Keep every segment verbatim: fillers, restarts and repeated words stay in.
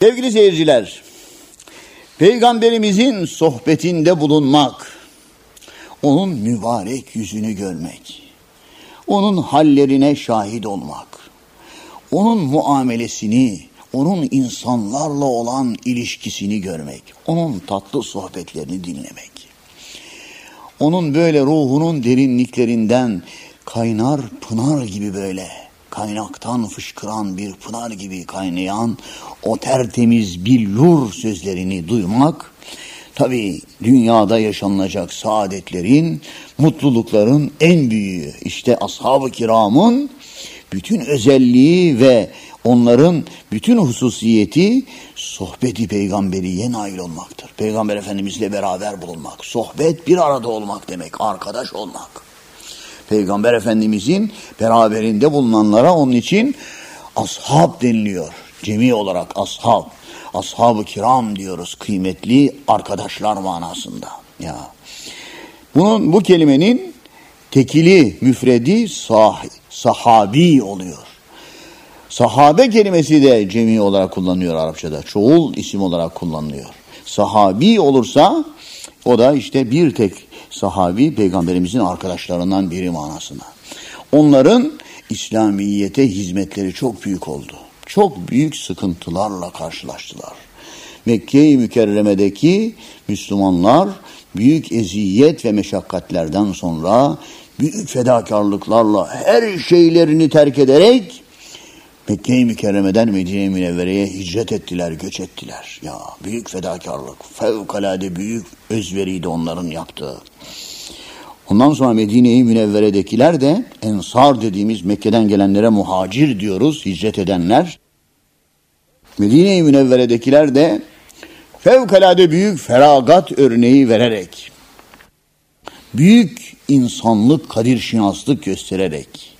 Sevgili seyirciler, Peygamberimizin sohbetinde bulunmak, onun mübarek yüzünü görmek, onun hallerine şahit olmak, onun muamelesini, onun insanlarla olan ilişkisini görmek, onun tatlı sohbetlerini dinlemek, onun böyle ruhunun derinliklerinden kaynar pınar gibi böyle kaynaktan fışkıran bir pınar gibi kaynayan o tertemiz billur sözlerini duymak, tabii dünyada yaşanacak saadetlerin, mutlulukların en büyüğü. İşte ashab-ı kiramın bütün özelliği ve onların bütün hususiyeti sohbeti peygamberiye nail olmaktır. Peygamber Efendimizle beraber bulunmak, sohbet bir arada olmak demek, arkadaş olmak. Peygamber Efendimizin beraberinde bulunanlara onun için ashab deniliyor. Cemi olarak ashab. Ashab-ı kiram diyoruz, kıymetli arkadaşlar manasında. Ya. Bunun, bu kelimenin tekili, müfredi sah sahabi oluyor. Sahabe kelimesi de cemi olarak kullanılıyor Arapçada. Çoğul isim olarak kullanılıyor. Sahabi olursa o da işte bir tek sahabi, peygamberimizin arkadaşlarından biri manasına. Onların İslamiyete hizmetleri çok büyük oldu. Çok büyük sıkıntılarla karşılaştılar. Mekke-i Mükerreme'deki Müslümanlar büyük eziyet ve meşakkatlerden sonra büyük fedakarlıklarla her şeylerini terk ederek Mekke-i Mükerreme'den Medine-i Münevvere'ye hicret ettiler, göç ettiler. Ya büyük fedakarlık, fevkalade büyük özveriydi onların yaptığı. Ondan sonra Medine-i Münevvere'dekiler de ensar dediğimiz Mekke'den gelenlere muhacir diyoruz, hicret edenler. Medine-i Münevvere'dekiler de fevkalade büyük feragat örneği vererek, büyük insanlık, kadirşinaslık göstererek,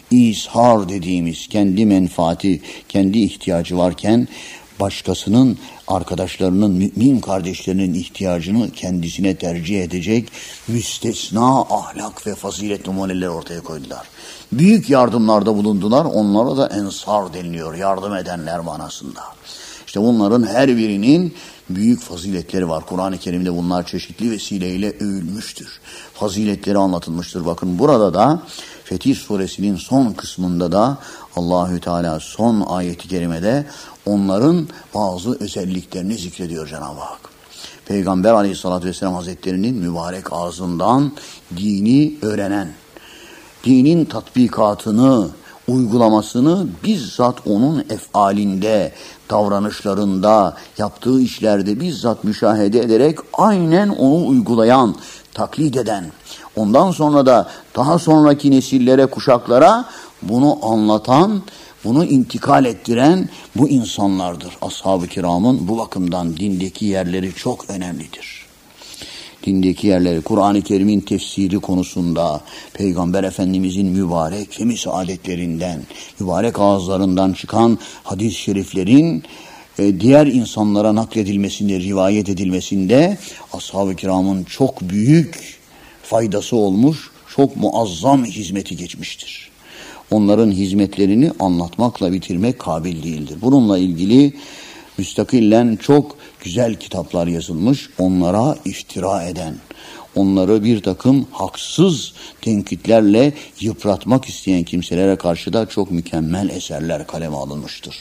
İshar dediğimiz kendi menfaati, kendi ihtiyacı varken başkasının, arkadaşlarının, mümin kardeşlerinin ihtiyacını kendisine tercih edecek müstesna ahlak ve fazilet numuneleri ortaya koydular. Büyük yardımlarda bulundular, onlara da ensar deniliyor, yardım edenler manasında. İşte bunların her birinin büyük faziletleri var. Kur'an-ı Kerim'de bunlar çeşitli vesileyle övülmüştür. Faziletleri anlatılmıştır. Bakın burada da Fetih Suresinin son kısmında da Allahü Teala son ayeti kerimede onların bazı özelliklerini zikrediyor Cenab-ı Hak. Peygamber Aleyhisselatü Vesselam Hazretleri'nin mübarek ağzından dini öğrenen, dinin tatbikatını, uygulamasını bizzat onun efalinde, davranışlarında, yaptığı işlerde bizzat müşahede ederek aynen onu uygulayan, taklit eden, ondan sonra da daha sonraki nesillere, kuşaklara bunu anlatan, bunu intikal ettiren bu insanlardır. Ashab-ı kiramın bu bakımdan dindeki yerleri çok önemlidir. Dindeki yerleri, Kur'an-ı Kerim'in tefsiri konusunda, Peygamber Efendimizin mübarek femi saadetlerinden, mübarek ağızlarından çıkan hadis-i şeriflerin e, diğer insanlara nakledilmesinde, rivayet edilmesinde ashab-ı kiramın çok büyük faydası olmuş, çok muazzam hizmeti geçmiştir. Onların hizmetlerini anlatmakla bitirmek kabil değildir. Bununla ilgili müstakillen çok güzel kitaplar yazılmış, onlara iftira eden, onları bir takım haksız tenkitlerle yıpratmak isteyen kimselere karşı da çok mükemmel eserler kaleme alınmıştır.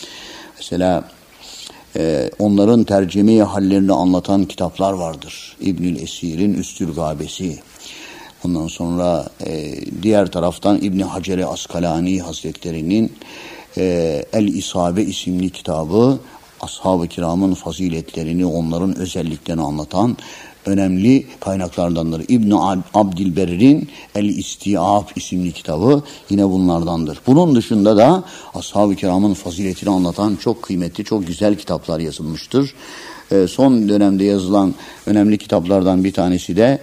Mesela e, onların tercüme-i hallerini anlatan kitaplar vardır. İbnül Esir'in Üstül Gabesi. Ondan sonra e, diğer taraftan İbn Hacer-i Askalani Hazretleri'nin e, El-İsabe isimli kitabı, ashab-ı kiramın faziletlerini, onların özelliklerini anlatan önemli kaynaklardandır. İbn Abdilberr'in El-İstiab isimli kitabı yine bunlardandır. Bunun dışında da ashab-ı kiramın faziletini anlatan çok kıymetli, çok güzel kitaplar yazılmıştır. E, son dönemde yazılan önemli kitaplardan bir tanesi de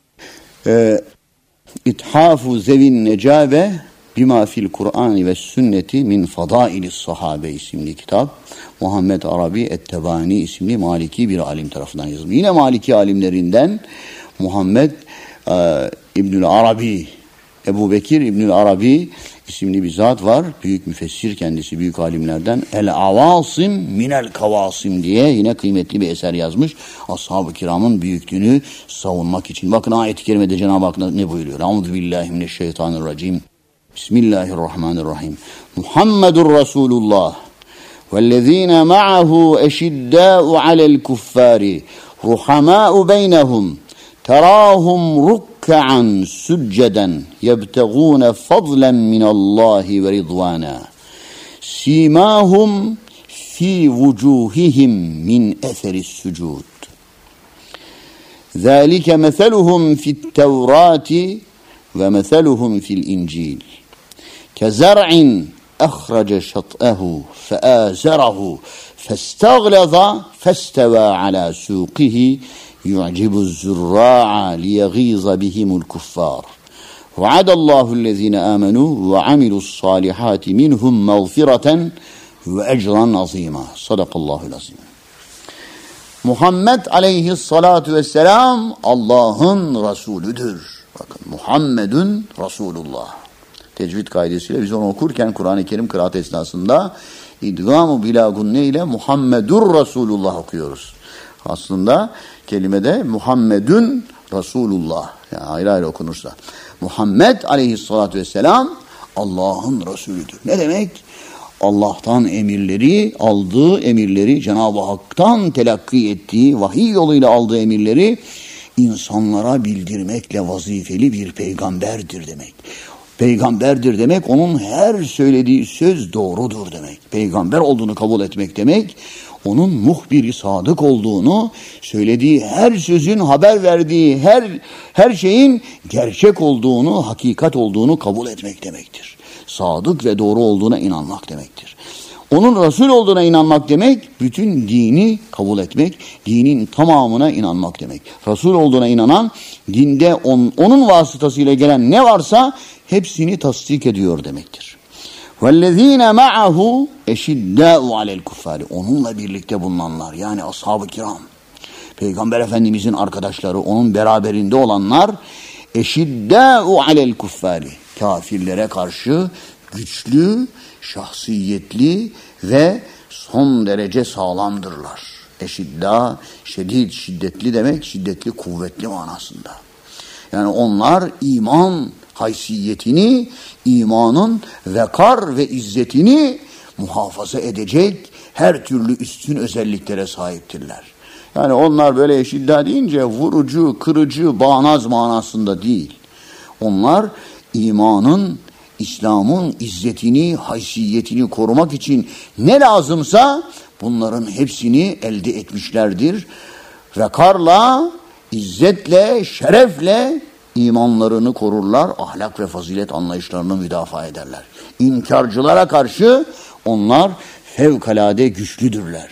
e, İthafu Zevin Necabe Bima fil Kur'an ve Sünneti min Fadailis Sahabe isimli kitap, Muhammed Arabi Ettebani isimli Maliki bir alim tarafından yazılmış. Yine Maliki alimlerinden Muhammed e, İbnül Arabi, Ebu Bekir İbnül Arabi isimli bir zat var. Büyük müfessir kendisi, büyük alimlerden. El-Avasim minel Kavasim diye yine kıymetli bir eser yazmış. Ashab-ı kiramın büyüklüğünü savunmak için. Bakın ayet-i kerimede Cenab-ı Hak ne buyuruyor? Euzubillahimineşşeytanirracim. Bismillahirrahmanirrahim. Muhammedur Resulullah vellezine ma'ahu eşiddâ'u alel kuffâri ruhamâ'u beynehum terâhum rukkan sücceden yebtegûne fadlen minallâhi ve ridvâna simâhum fi vucuhihim min eseris sucud zâlike meseluhum fit tevrâti ve meseluhum fil incil kezer'in أخرج شطأه فآزره فاستغلظ فاستوى على سوقه يعجب الزراع ليغيظ بهم الكفار وعد الله الذين آمنوا وعملوا الصالحات منهم مغفرة وأجرا عظيما صدق الله العظيم. Muhammed aleyhissalatu vesselam Allah'ın Resulüdür. Bakın, Muhammedun Resulullah. Tecvid kaidesiyle biz onu okurken Kur'an-ı Kerim kıraat esnasında idgam-ı bila gunne ile Muhammedur Resulullah okuyoruz. Aslında kelimede Muhammedun Resulullah, yani ayrı ayrı okunursa. Muhammed aleyhissalatü vesselam Allah'ın Resulüdür. Ne demek? Allah'tan emirleri, aldığı emirleri, Cenab-ı Hak'tan telakki ettiği, vahiy yoluyla aldığı emirleri insanlara bildirmekle vazifeli bir peygamberdir demek. Peygamberdir demek, onun her söylediği söz doğrudur demek. Peygamber olduğunu kabul etmek demek, onun muhbiri sadık olduğunu, söylediği her sözün, haber verdiği her her şeyin gerçek olduğunu, hakikat olduğunu kabul etmek demektir. Sadık ve doğru olduğuna inanmak demektir. Onun Resul olduğuna inanmak demek, bütün dini kabul etmek, dinin tamamına inanmak demek. Resul olduğuna inanan, dinde on, onun vasıtasıyla gelen ne varsa hepsini tasdik ediyor demektir. وَالَّذ۪ينَ مَعَهُ اَشِدَّاءُ عَلَى الْكُفَّارِ Onunla birlikte bulunanlar, yani ashab-ı kiram, Peygamber Efendimizin arkadaşları, onun beraberinde olanlar, eşiddâ'u alel kuffâri, kafirlere karşı güçlü, şahsiyetli ve son derece sağlamdırlar. Eşidda, şedid, şiddetli demek, şiddetli, kuvvetli manasında. Yani onlar iman haysiyetini, imanın vekar ve izzetini muhafaza edecek her türlü üstün özelliklere sahiptirler. Yani onlar böyle eşidda deyince vurucu, kırıcı, bağnaz manasında değil. Onlar imanın, İslam'ın izzetini, haysiyetini korumak için ne lazımsa bunların hepsini elde etmişlerdir. Vekarla, izzetle, şerefle imanlarını korurlar, ahlak ve fazilet anlayışlarını müdafaa ederler. İnkarcılara karşı onlar fevkalade güçlüdürler.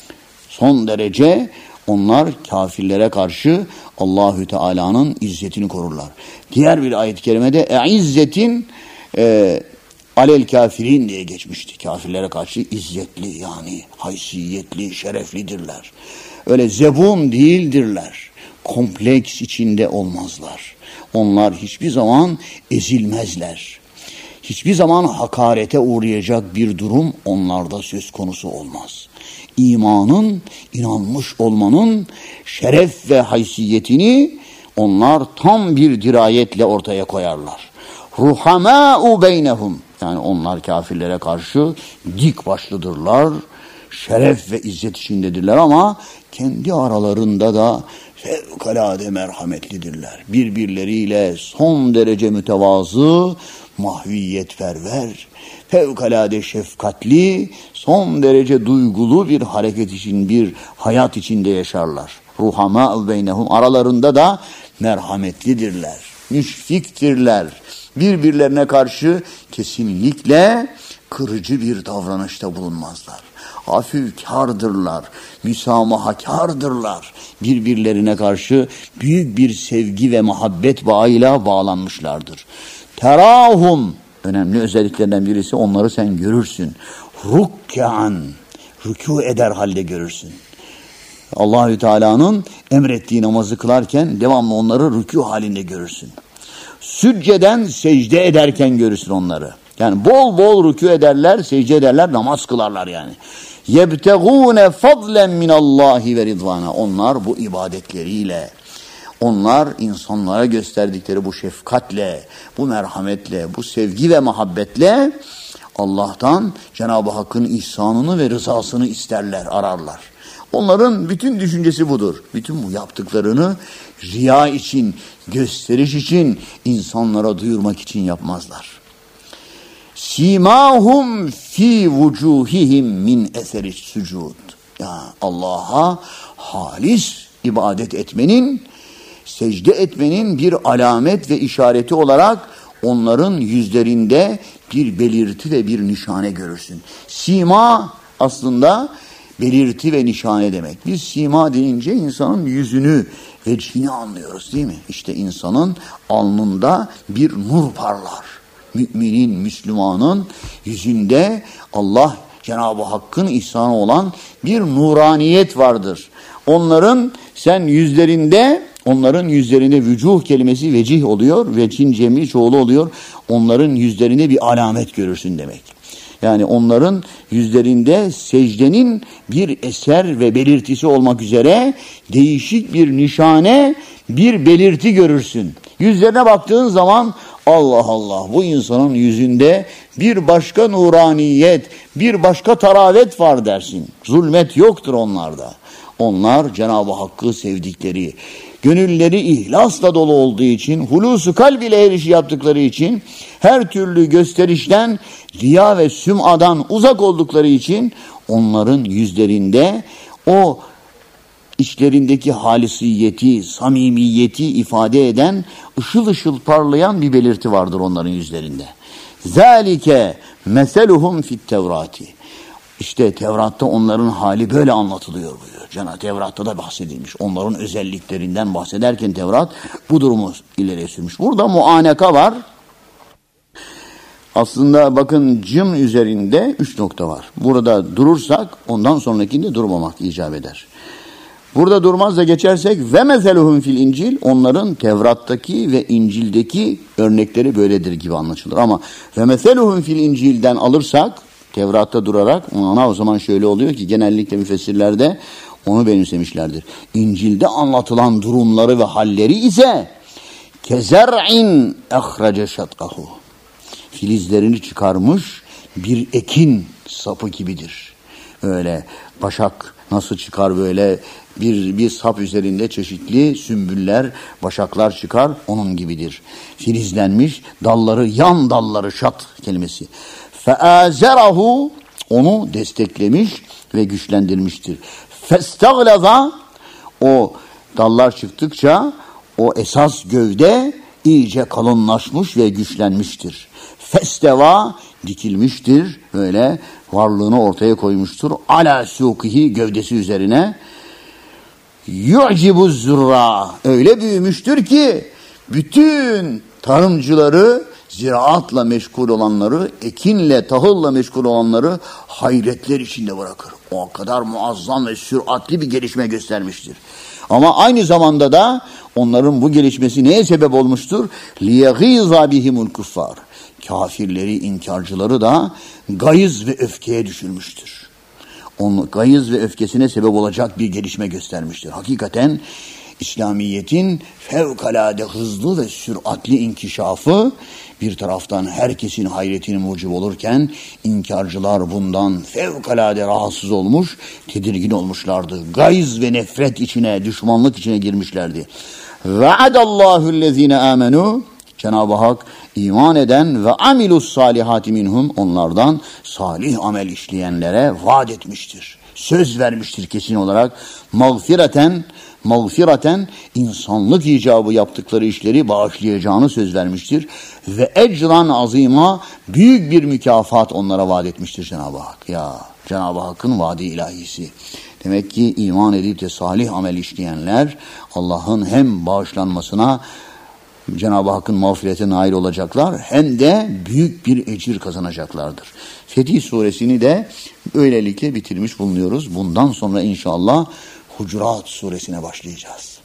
Son derece onlar kafirlere karşı Allahü Teala'nın izzetini korurlar. Diğer bir ayet-i kerimede e'izzetin e, alel kafirin diye geçmişti. Kafirlere karşı izzetli, yani haysiyetli, şereflidirler. Öyle zebun değildirler. Kompleks içinde olmazlar. Onlar hiçbir zaman ezilmezler. Hiçbir zaman hakarete uğrayacak bir durum onlarda söz konusu olmaz. İmanın, inanmış olmanın şeref ve haysiyetini onlar tam bir dirayetle ortaya koyarlar. Ruhamâ'u beynehum, yani onlar kafirlere karşı dik başlıdırlar, şeref ve izzet içindedirler ama kendi aralarında da fevkalade merhametlidirler. Birbirleriyle son derece mütevazı, mahviyetperver, fevkalade şefkatli, son derece duygulu bir hareket için, bir hayat içinde yaşarlar. Ruhamâ'u beynehum, aralarında da merhametlidirler, müşfiktirler. Birbirlerine karşı kesinlikle kırıcı bir davranışta bulunmazlar. Hafifkârdırlar, müsamahakârdırlar. Birbirlerine karşı büyük bir sevgi ve muhabbet bağıyla bağlanmışlardır. Terahum, önemli özelliklerinden birisi, onları sen görürsün. Rukkan, rükû eder halde görürsün. Allahü Teala'nın emrettiği namazı kılarken devamlı onları rükû halinde görürsün. Sücceden secde ederken görürsün onları. Yani bol bol rükû ederler, secde ederler, namaz kılarlar yani. يَبْتَغُونَ فَضْلًا مِنَ اللّٰهِ وَرِضْوَانَ. Onlar bu ibadetleriyle, onlar insanlara gösterdikleri bu şefkatle, bu merhametle, bu sevgi ve muhabbetle Allah'tan Cenab-ı Hakk'ın ihsanını ve rızasını isterler, ararlar. Onların bütün düşüncesi budur. Bütün bu yaptıklarını riya için, gösteriş için, insanlara duyurmak için yapmazlar. Simahum fi vucuhihim min eseri sucud. Ya Allah'a halis ibadet etmenin, secde etmenin bir alamet ve işareti olarak onların yüzlerinde bir belirti ve bir nişane görürsün. Sima aslında belirti ve nişane demek. Biz sima deyince insanın yüzünü, vecihini anlıyoruz değil mi? İşte insanın alnında bir nur parlar. Müminin, Müslümanın yüzünde Allah Cenab-ı Hakk'ın ihsanı olan bir nuraniyet vardır. Onların sen yüzlerinde, onların yüzlerinde vücuh kelimesi vecih oluyor. Vechin cemi çoğulu oluyor. Onların yüzlerinde bir alamet görürsün demek. Yani onların yüzlerinde secdenin bir eser ve belirtisi olmak üzere değişik bir nişane, bir belirti görürsün. Yüzlerine baktığın zaman Allah Allah, bu insanın yüzünde bir başka nuraniyet, bir başka taravet var dersin. Zulmet yoktur onlarda. Onlar Cenab-ı Hakk'ı sevdikleri, gönülleri ihlasla dolu olduğu için, hulusu kalb ile her işi yaptıkları için, her türlü gösterişten, riya ve süm'adan uzak oldukları için onların yüzlerinde o içlerindeki halisiyeti, samimiyeti ifade eden, ışıl ışıl parlayan bir belirti vardır onların yüzlerinde. Zalike meseluhum fit Tevrati. İşte Tevrat'ta onların hali böyle anlatılıyor buyuruyor. Cenab-ı Tevrat'ta da bahsedilmiş. Onların özelliklerinden bahsederken Tevrat bu durumu ileriye sürmüş. Burada muaneka var. Aslında bakın cım üzerinde üç nokta var. Burada durursak ondan sonrakinde durmamak icap eder. Burada durmaz da geçersek ve mezeluhum fil İncil, onların Tevrat'taki ve İncil'deki örnekleri böyledir gibi anlaşılır. Ama ve mezeluhum fil İncil'den alırsak Tevrat'ta durarak ona o zaman şöyle oluyor ki genellikle müfessirlerde onu benimsemişlerdir. İncil'de anlatılan durumları ve halleri ise kezer'in ehrace şatkahu. Filizlerini çıkarmış bir ekin sapı gibidir. Öyle başak nasıl çıkar böyle bir, bir sap üzerinde çeşitli sümbüller, başaklar çıkar, onun gibidir. Filizlenmiş, dalları, yan dalları şat kelimesi. Feazerahu, onu desteklemiş ve güçlendirmiştir. Festaglaza, o dallar çıktıkça o esas gövde iyice kalınlaşmış ve güçlenmiştir. Festeva, dikilmiştir, böyle varlığını ortaya koymuştur. Ala sukihi, gövdesi üzerine. Yu'cibu zurra, öyle büyümüştür ki bütün tarımcıları, ziraatla meşgul olanları, ekinle, tahılla meşgul olanları hayretler içinde bırakır. O kadar muazzam ve süratli bir gelişme göstermiştir. Ama aynı zamanda da onların bu gelişmesi neye sebep olmuştur? لِيَغِيظَ بِهِمُ الْكُفَّارِ. Kafirleri, inkarcıları da gayız ve öfkeye düşürmüştür. Onun gayız ve öfkesine sebep olacak bir gelişme göstermiştir. Hakikaten İslamiyet'in fevkalade hızlı ve süratli inkişafı bir taraftan herkesin hayretini mucib olurken inkarcılar bundan fevkalade rahatsız olmuş, tedirgin olmuşlardı. Gayz ve nefret içine, düşmanlık içine girmişlerdi. Ve'adallâhu'llezîne âmenû, Cenab-ı Hak iman eden ve amilus salihati minhum, onlardan salih amel işleyenlere vaat etmiştir. Söz vermiştir kesin olarak. Mağfireten, mağfireten insanlık icabı yaptıkları işleri bağışlayacağını söz vermiştir. Ve ecran azima, büyük bir mükafat onlara vaat etmiştir Cenab-ı Hak. Ya Cenab-ı Hakk'ın vaadi ilahisi. Demek ki iman edip de salih amel işleyenler Allah'ın hem bağışlanmasına, Cenab-ı Hakk'ın mağfiretine nail olacaklar, hem de büyük bir ecir kazanacaklardır. Fetih suresini de böylelikle bitirmiş bulunuyoruz. Bundan sonra inşallah Hucurat suresine başlayacağız.